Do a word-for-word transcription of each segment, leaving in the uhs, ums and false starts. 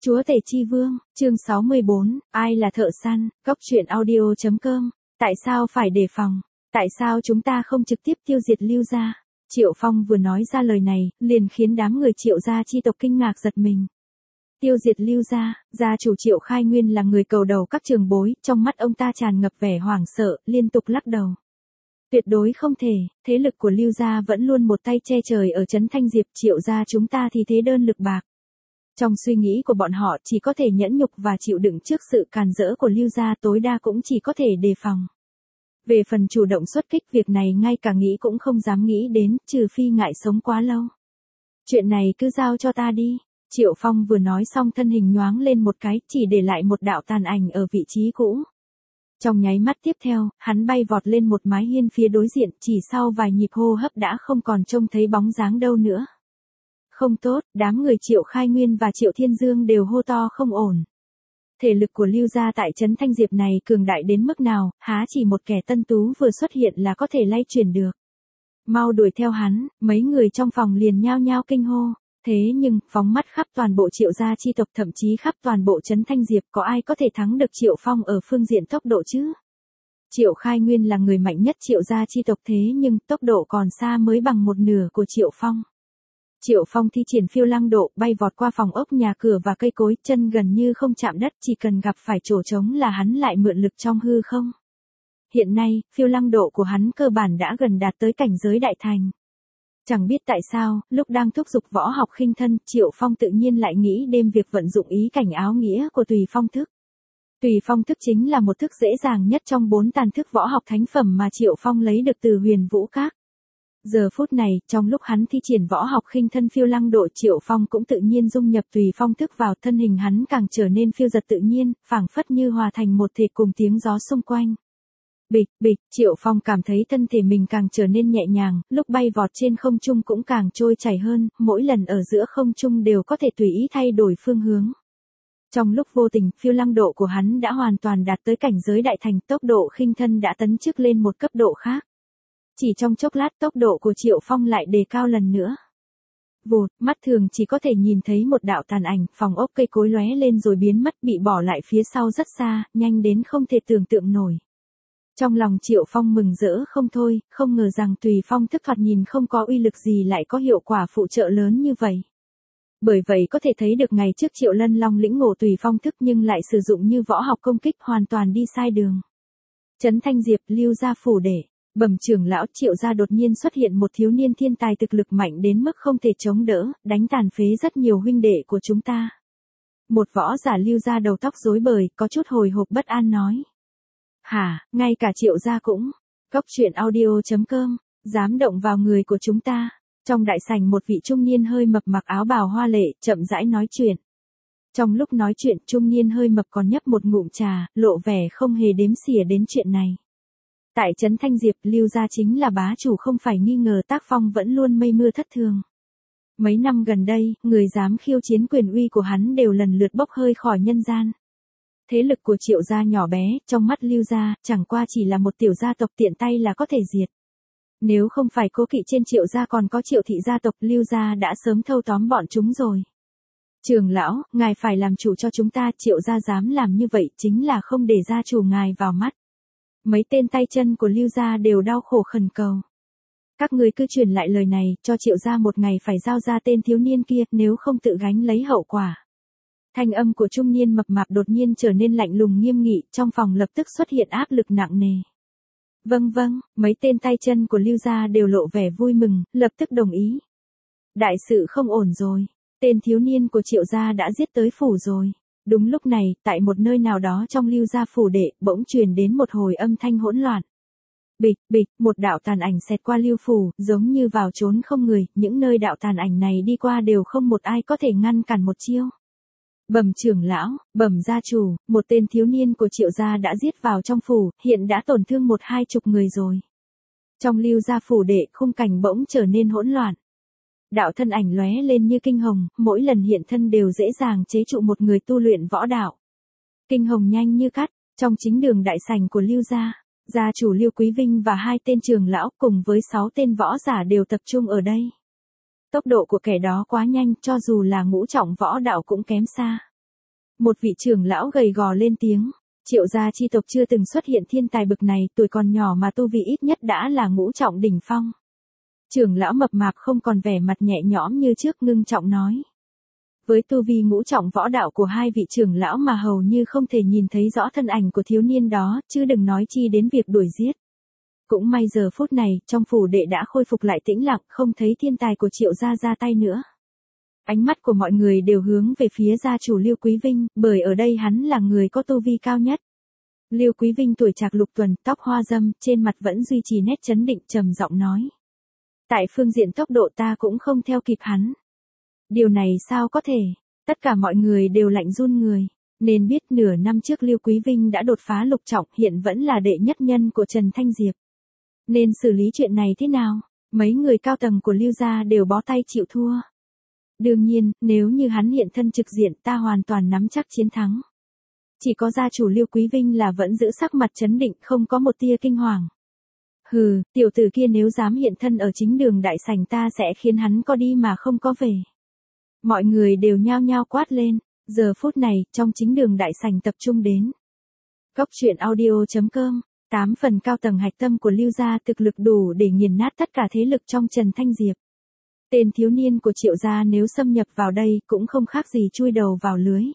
Chúa Tể Chi Vương, chương sáu mươi bốn, ai là thợ săn, góc truyện audio.com, tại sao phải đề phòng, tại sao chúng ta không trực tiếp tiêu diệt Lưu gia? Triệu Phong vừa nói ra lời này, liền khiến đám người Triệu gia chi tộc kinh ngạc giật mình. Tiêu diệt Lưu gia, gia chủ Triệu Khai Nguyên là người cầu đầu các trường bối, trong mắt ông ta tràn ngập vẻ hoảng sợ, liên tục lắc đầu. Tuyệt đối không thể, thế lực của Lưu gia vẫn luôn một tay che trời ở trấn Thanh Diệp, Triệu gia chúng ta thì thế đơn lực bạc. Trong suy nghĩ của bọn họ chỉ có thể nhẫn nhục và chịu đựng trước sự càn rỡ của Lưu gia, tối đa cũng chỉ có thể đề phòng. Về phần chủ động xuất kích, việc này ngay cả nghĩ cũng không dám nghĩ đến, trừ phi ngại sống quá lâu. Chuyện này cứ giao cho ta đi. Triệu Phong vừa nói xong thân hình nhoáng lên một cái, chỉ để lại một đạo tàn ảnh ở vị trí cũ. Trong nháy mắt tiếp theo, hắn bay vọt lên một mái hiên phía đối diện, chỉ sau vài nhịp hô hấp đã không còn trông thấy bóng dáng đâu nữa. Không tốt, đám người Triệu Khai Nguyên và Triệu Thiên Dương đều hô to không ổn. Thể lực của Lưu gia tại trấn Thanh Diệp này cường đại đến mức nào, há chỉ một kẻ tân tú vừa xuất hiện là có thể lay chuyển được. Mau đuổi theo hắn, mấy người trong phòng liền nhao nhao kinh hô. Thế nhưng, phóng mắt khắp toàn bộ Triệu gia chi tộc, thậm chí khắp toàn bộ trấn Thanh Diệp, có ai có thể thắng được Triệu Phong ở phương diện tốc độ chứ? Triệu Khai Nguyên là người mạnh nhất Triệu gia chi tộc, thế nhưng tốc độ còn xa mới bằng một nửa của Triệu Phong. Triệu Phong thi triển phiêu lăng độ, bay vọt qua phòng ốc, nhà cửa và cây cối, chân gần như không chạm đất, chỉ cần gặp phải chỗ trống là hắn lại mượn lực trong hư không. Hiện nay, phiêu lăng độ của hắn cơ bản đã gần đạt tới cảnh giới đại thành. Chẳng biết tại sao, lúc đang thúc giục võ học khinh thân, Triệu Phong tự nhiên lại nghĩ đêm việc vận dụng ý cảnh áo nghĩa của Tùy Phong thức. Tùy Phong thức chính là một thức dễ dàng nhất trong bốn tàn thức võ học thánh phẩm mà Triệu Phong lấy được từ Huyền Vũ Các. Giờ phút này, trong lúc hắn thi triển võ học khinh thân phiêu lăng độ, Triệu Phong cũng tự nhiên dung nhập Tùy Phong thức vào, thân hình hắn càng trở nên phiêu dật tự nhiên, phảng phất như hòa thành một thể cùng tiếng gió xung quanh. Bịch, bịch, Triệu Phong cảm thấy thân thể mình càng trở nên nhẹ nhàng, lúc bay vọt trên không trung cũng càng trôi chảy hơn, mỗi lần ở giữa không trung đều có thể tùy ý thay đổi phương hướng. Trong lúc vô tình, phiêu lăng độ của hắn đã hoàn toàn đạt tới cảnh giới đại thành, tốc độ khinh thân đã tấn chức lên một cấp độ khác. Chỉ trong chốc lát, tốc độ của Triệu Phong lại đề cao lần nữa. Vụt, mắt thường chỉ có thể nhìn thấy một đạo tàn ảnh, phòng ốc cây cối lóe lên rồi biến mất, bị bỏ lại phía sau rất xa, nhanh đến không thể tưởng tượng nổi. Trong lòng Triệu Phong mừng rỡ không thôi, không ngờ rằng Tùy Phong thức thoạt nhìn không có uy lực gì lại có hiệu quả phụ trợ lớn như vậy. Bởi vậy có thể thấy được ngày trước Triệu Lân Long lĩnh ngộ Tùy Phong thức nhưng lại sử dụng như võ học công kích, hoàn toàn đi sai đường. Trấn Thanh Diệp, Lưu gia phủ đệ. Bẩm trưởng lão, Triệu gia đột nhiên xuất hiện một thiếu niên thiên tài thực lực mạnh đến mức không thể chống đỡ, đánh tàn phế rất nhiều huynh đệ của chúng ta. Một võ giả Lưu gia đầu tóc rối bời, có chút hồi hộp bất an nói. Hả, ngay cả Triệu gia cũng. Góc truyện audio.com, dám động vào người của chúng ta. Trong đại sảnh, một vị trung niên hơi mập mặc áo bào hoa lệ, chậm rãi nói chuyện. Trong lúc nói chuyện, trung niên hơi mập còn nhấp một ngụm trà, lộ vẻ không hề đếm xỉa đến chuyện này. Tại trấn Thanh Diệp, Lưu gia chính là bá chủ, không phải nghi ngờ tác phong vẫn luôn mây mưa thất thường. Mấy năm gần đây, người dám khiêu chiến quyền uy của hắn đều lần lượt bốc hơi khỏi nhân gian. Thế lực của Triệu gia nhỏ bé, trong mắt Lưu gia, chẳng qua chỉ là một tiểu gia tộc tiện tay là có thể diệt. Nếu không phải cố kỵ trên Triệu gia còn có Triệu thị gia tộc, Lưu gia đã sớm thâu tóm bọn chúng rồi. Trưởng lão, ngài phải làm chủ cho chúng ta, Triệu gia dám làm như vậy chính là không để gia chủ ngài vào mắt. Mấy tên tay chân của Lưu gia đều đau khổ khẩn cầu. Các người cứ truyền lại lời này, cho Triệu gia một ngày phải giao ra tên thiếu niên kia, nếu không tự gánh lấy hậu quả. Thanh âm của trung niên mập mạp đột nhiên trở nên lạnh lùng nghiêm nghị, trong phòng lập tức xuất hiện áp lực nặng nề. Vâng vâng, mấy tên tay chân của Lưu gia đều lộ vẻ vui mừng, lập tức đồng ý. Đại sự không ổn rồi, tên thiếu niên của Triệu gia đã giết tới phủ rồi. Đúng lúc này, tại một nơi nào đó trong Lưu gia phủ đệ, bỗng truyền đến một hồi âm thanh hỗn loạn. Bịch, bịch, một đạo tàn ảnh xẹt qua Lưu phủ, giống như vào trốn không người, những nơi đạo tàn ảnh này đi qua đều không một ai có thể ngăn cản một chiêu. Bẩm trưởng lão, bẩm gia chủ, một tên thiếu niên của Triệu gia đã giết vào trong phủ, hiện đã tổn thương một hai chục người rồi. Trong Lưu gia phủ đệ, khung cảnh bỗng trở nên hỗn loạn. Đạo thân ảnh lóe lên như kinh hồng, mỗi lần hiện thân đều dễ dàng chế trụ một người tu luyện võ đạo. Kinh hồng nhanh như cắt, trong chính đường đại sảnh của Lưu gia, gia chủ Lưu Quý Vinh và hai tên trưởng lão cùng với sáu tên võ giả đều tập trung ở đây. Tốc độ của kẻ đó quá nhanh, cho dù là ngũ trọng võ đạo cũng kém xa. Một vị trưởng lão gầy gò lên tiếng. Triệu gia chi tộc chưa từng xuất hiện thiên tài bực này, tuổi còn nhỏ mà tu vi ít nhất đã là ngũ trọng đỉnh phong. Trưởng lão mập mạp không còn vẻ mặt nhẹ nhõm như trước, ngưng trọng nói. Với tu vi ngũ trọng võ đạo của hai vị trưởng lão mà hầu như không thể nhìn thấy rõ thân ảnh của thiếu niên đó, chứ đừng nói chi đến việc đuổi giết. Cũng may giờ phút này, trong phủ đệ đã khôi phục lại tĩnh lặng, không thấy thiên tài của Triệu gia ra tay nữa. Ánh mắt của mọi người đều hướng về phía gia chủ Lưu Quý Vinh, bởi ở đây hắn là người có tu vi cao nhất. Lưu Quý Vinh tuổi trạc lục tuần, tóc hoa râm, trên mặt vẫn duy trì nét trấn định, trầm giọng nói. Tại phương diện tốc độ ta cũng không theo kịp hắn. Điều này sao có thể? Tất cả mọi người đều lạnh run người. Nên biết nửa năm trước Lưu Quý Vinh đã đột phá lục trọng, hiện vẫn là đệ nhất nhân của Trần Thanh Diệp. Nên xử lý chuyện này thế nào? Mấy người cao tầng của Lưu gia đều bó tay chịu thua. Đương nhiên, nếu như hắn hiện thân trực diện, ta hoàn toàn nắm chắc chiến thắng. Chỉ có gia chủ Lưu Quý Vinh là vẫn giữ sắc mặt trấn định, không có một tia kinh hoàng. Hừ, tiểu tử kia nếu dám hiện thân ở chính đường đại sảnh, ta sẽ khiến hắn có đi mà không có về. Mọi người đều nhao nhao quát lên. Giờ phút này, trong chính đường đại sảnh tập trung đến. Cốc truyện audio chấm com, tám phần cao tầng hạch tâm của Lưu gia thực lực đủ để nghiền nát tất cả thế lực trong Trần Thanh Diệp. Tên thiếu niên của Triệu gia nếu xâm nhập vào đây cũng không khác gì chui đầu vào lưới.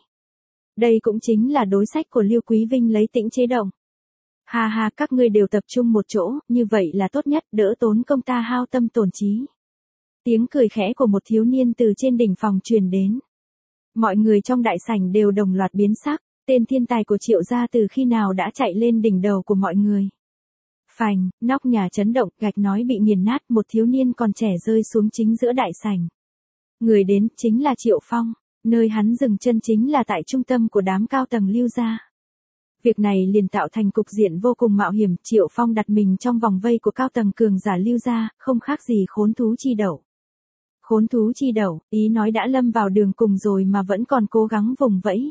Đây cũng chính là đối sách của Lưu Quý Vinh lấy tĩnh chế động. Ha ha, các ngươi đều tập trung một chỗ, như vậy là tốt nhất, đỡ tốn công ta hao tâm tổn trí. Tiếng cười khẽ của một thiếu niên từ trên đỉnh phòng truyền đến. Mọi người trong đại sảnh đều đồng loạt biến sắc, tên thiên tài của Triệu gia từ khi nào đã chạy lên đỉnh đầu của mọi người. Phành, nóc nhà chấn động, gạch nói bị nghiền nát, một thiếu niên còn trẻ rơi xuống chính giữa đại sảnh. Người đến chính là Triệu Phong, nơi hắn dừng chân chính là tại trung tâm của đám cao tầng Lưu gia. Việc này liền tạo thành cục diện vô cùng mạo hiểm, Triệu Phong đặt mình trong vòng vây của cao tầng cường giả Lưu gia, không khác gì khốn thú chi đậu. Khốn thú chi đậu, ý nói đã lâm vào đường cùng rồi mà vẫn còn cố gắng vùng vẫy.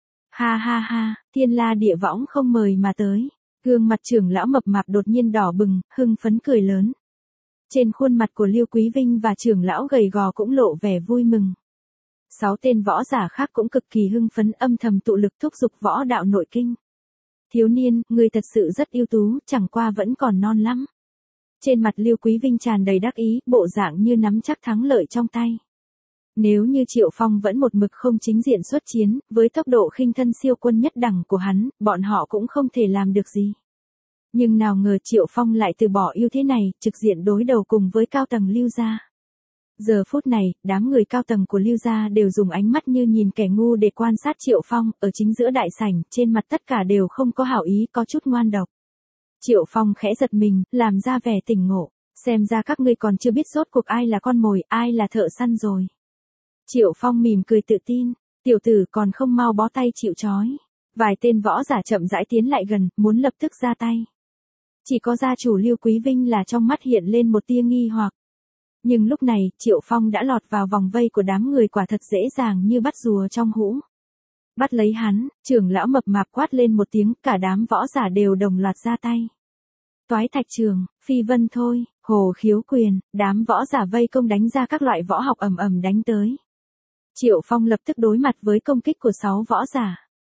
Ha ha ha, thiên la địa võng không mời mà tới. Gương mặt trưởng lão mập mạp đột nhiên đỏ bừng, hưng phấn cười lớn. Trên khuôn mặt của Lưu Quý Vinh và trưởng lão gầy gò cũng lộ vẻ vui mừng. Sáu tên võ giả khác cũng cực kỳ hưng phấn, âm thầm tụ lực thúc giục võ đạo nội kinh. Thiếu niên, ngươi thật sự rất ưu tú, chẳng qua vẫn còn non lắm. Trên mặt Lưu Quý Vinh tràn đầy đắc ý, bộ dạng như nắm chắc thắng lợi trong tay. Nếu như Triệu Phong vẫn một mực không chính diện xuất chiến, với tốc độ khinh thân siêu quân nhất đẳng của hắn, bọn họ cũng không thể làm được gì. Nhưng nào ngờ Triệu Phong lại từ bỏ ưu thế này, trực diện đối đầu cùng với cao tầng Lưu gia. Giờ phút này, đám người cao tầng của Lưu gia đều dùng ánh mắt như nhìn kẻ ngu để quan sát Triệu Phong, ở chính giữa đại sảnh, trên mặt tất cả đều không có hảo ý, có chút ngoan độc. Triệu Phong khẽ giật mình, làm ra vẻ tỉnh ngộ, xem ra các ngươi còn chưa biết rốt cuộc ai là con mồi, ai là thợ săn rồi. Triệu Phong mỉm cười tự tin, tiểu tử còn không mau bó tay chịu trói. Vài tên võ giả chậm rãi tiến lại gần, muốn lập tức ra tay. Chỉ có gia chủ Lưu Quý Vinh là trong mắt hiện lên một tia nghi hoặc. Nhưng lúc này, Triệu Phong đã lọt vào vòng vây của đám người, quả thật dễ dàng như bắt rùa trong hũ. Bắt lấy hắn, trưởng lão mập mạp quát lên một tiếng, cả đám võ giả đều đồng loạt ra tay. Toái thạch trường, phi vân thôi, hồ khiếu quyền, đám võ giả vây công đánh ra các loại võ học ầm ầm đánh tới. Triệu Phong lập tức đối mặt với công kích của sáu võ giả.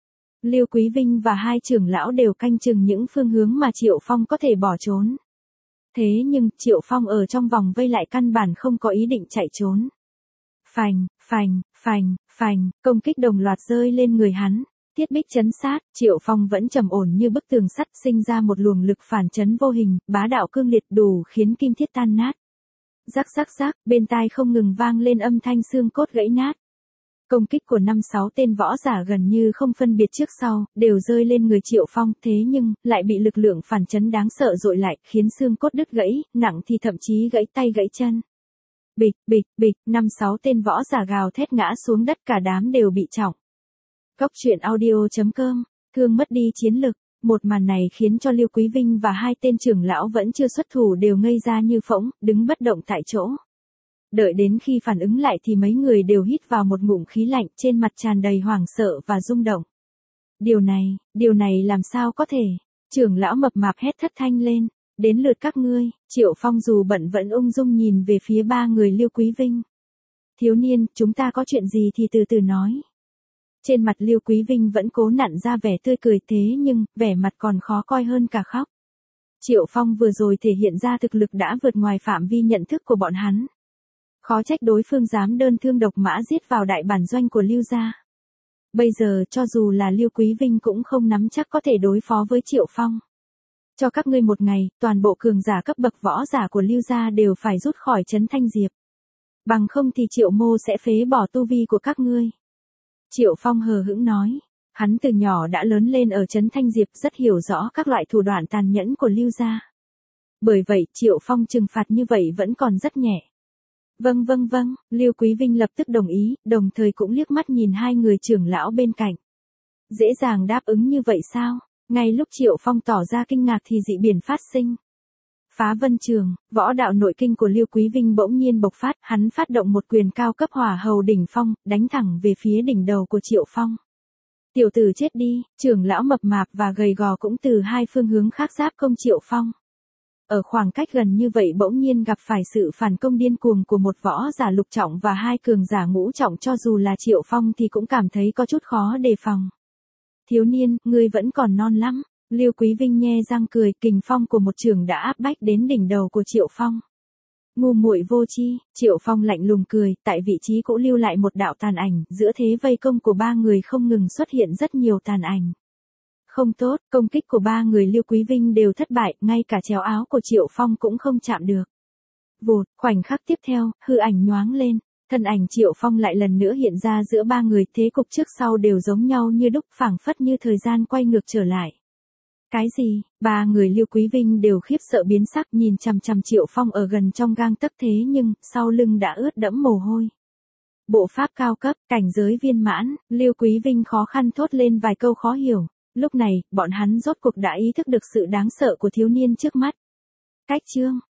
Lưu Quý Vinh và hai trưởng lão đều canh chừng những phương hướng mà Triệu Phong có thể bỏ trốn. Thế nhưng, Triệu Phong ở trong vòng vây lại căn bản không có ý định chạy trốn. Phành, phành, phành, phành, công kích đồng loạt rơi lên người hắn. Thiết bích chấn sát, Triệu Phong vẫn trầm ổn như bức tường sắt, sinh ra một luồng lực phản chấn vô hình, bá đạo cương liệt đủ khiến kim thiết tan nát. Rắc rắc rắc, bên tai không ngừng vang lên âm thanh xương cốt gãy nát. Công kích của năm sáu tên võ giả gần như không phân biệt trước sau, đều rơi lên người Triệu Phong, thế nhưng, lại bị lực lượng phản chấn đáng sợ dội lại, khiến xương cốt đứt gãy, nặng thì thậm chí gãy tay gãy chân. Bịch, bịch, bịch, năm sáu tên võ giả gào thét ngã xuống đất, cả đám đều bị trọng. Cốc truyện audio chấm com, thương mất đi chiến lực. Một màn này khiến cho Lưu Quý Vinh và hai tên trưởng lão vẫn chưa xuất thủ đều ngây ra như phỗng, đứng bất động tại chỗ. Đợi đến khi phản ứng lại thì mấy người đều hít vào một ngụm khí lạnh, trên mặt tràn đầy hoảng sợ và rung động. Điều này, điều này làm sao có thể? Trưởng lão mập mạp hét thất thanh lên. Đến lượt các ngươi. Triệu Phong dù bận vẫn ung dung nhìn về phía ba người Lưu Quý Vinh. Thiếu niên, chúng ta có chuyện gì thì từ từ nói. Trên mặt Lưu Quý Vinh vẫn cố nặn ra vẻ tươi cười thế nhưng, vẻ mặt còn khó coi hơn cả khóc. Triệu Phong vừa rồi thể hiện ra thực lực đã vượt ngoài phạm vi nhận thức của bọn hắn. Khó trách đối phương dám đơn thương độc mã giết vào đại bản doanh của Lưu gia. Bây giờ cho dù là Lưu Quý Vinh cũng không nắm chắc có thể đối phó với Triệu Phong. Cho các ngươi một ngày, toàn bộ cường giả cấp bậc võ giả của Lưu gia đều phải rút khỏi trấn Thanh Diệp. Bằng không thì Triệu Mô sẽ phế bỏ tu vi của các ngươi. Triệu Phong hờ hững nói. Hắn từ nhỏ đã lớn lên ở trấn Thanh Diệp, rất hiểu rõ các loại thủ đoạn tàn nhẫn của Lưu gia. Bởi vậy, Triệu Phong trừng phạt như vậy vẫn còn rất nhẹ. Vâng vâng vâng, Lưu Quý Vinh lập tức đồng ý, đồng thời cũng liếc mắt nhìn hai người trưởng lão bên cạnh. Dễ dàng đáp ứng như vậy sao? Ngay lúc Triệu Phong tỏ ra kinh ngạc thì dị biển phát sinh. Phá vân trường, võ đạo nội kinh của Lưu Quý Vinh bỗng nhiên bộc phát, hắn phát động một quyền cao cấp hỏa hầu đỉnh phong, đánh thẳng về phía đỉnh đầu của Triệu Phong. Tiểu tử chết đi, trưởng lão mập mạp và gầy gò cũng từ hai phương hướng khác giáp công Triệu Phong. Ở khoảng cách gần như vậy bỗng nhiên gặp phải sự phản công điên cuồng của một võ giả lục trọng và hai cường giả ngũ trọng, cho dù là Triệu Phong thì cũng cảm thấy có chút khó đề phòng. Thiếu niên, ngươi vẫn còn non lắm. Lưu Quý Vinh nhe răng cười, kình phong của một trường đã áp bách đến đỉnh đầu của Triệu Phong. Ngu muội vô tri, Triệu Phong lạnh lùng cười, tại vị trí cũ lưu lại một đạo tàn ảnh, giữa thế vây công của ba người không ngừng xuất hiện rất nhiều tàn ảnh. Không tốt, công kích của ba người Lưu Quý Vinh đều thất bại, ngay cả chéo áo của Triệu Phong cũng không chạm được. Vụt, khoảnh khắc tiếp theo, hư ảnh nhoáng lên, thân ảnh Triệu Phong lại lần nữa hiện ra giữa ba người, thế cục trước sau đều giống nhau như đúc, phảng phất như thời gian quay ngược trở lại. Cái gì? Ba người Lưu Quý Vinh đều khiếp sợ biến sắc, nhìn chằm chằm Triệu Phong ở gần trong gang tấc, thế nhưng, sau lưng đã ướt đẫm mồ hôi. Bộ pháp cao cấp, cảnh giới viên mãn, Lưu Quý Vinh khó khăn thốt lên vài câu khó hiểu. Lúc này, bọn hắn rốt cuộc đã ý thức được sự đáng sợ của thiếu niên trước mắt. Cách chương